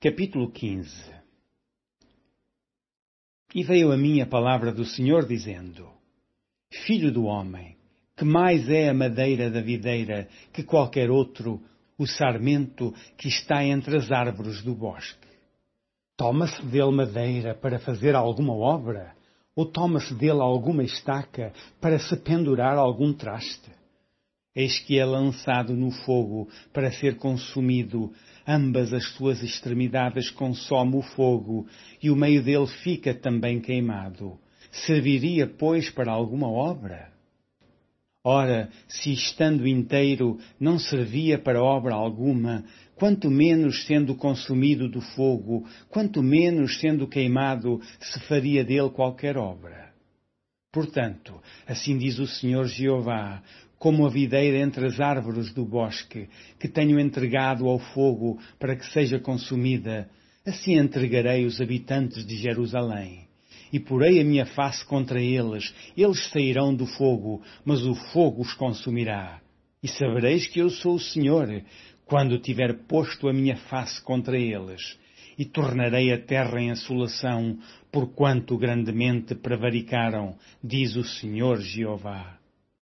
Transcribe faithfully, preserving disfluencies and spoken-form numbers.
Capítulo quinze. E veio a mim a palavra do Senhor, dizendo: Filho do homem, que mais é a madeira da videira que qualquer outro, o sarmento que está entre as árvores do bosque? Toma-se dele madeira para fazer alguma obra? Ou toma-se dele alguma estaca para se pendurar algum traste? Eis que é lançado no fogo para ser consumido, ambas as suas extremidades consome o fogo, e o meio dele fica também queimado. Serviria, pois, para alguma obra? Ora, se estando inteiro não servia para obra alguma, quanto menos sendo consumido do fogo, quanto menos sendo queimado, se faria dele qualquer obra. Portanto, assim diz o Senhor Jeová, como a videira entre as árvores do bosque, que tenho entregado ao fogo para que seja consumida, assim entregarei os habitantes de Jerusalém. E porei a minha face contra eles, eles sairão do fogo, mas o fogo os consumirá. E sabereis que eu sou o Senhor, quando tiver posto a minha face contra eles. E tornarei a terra em assolação, porquanto grandemente prevaricaram, diz o Senhor Jeová.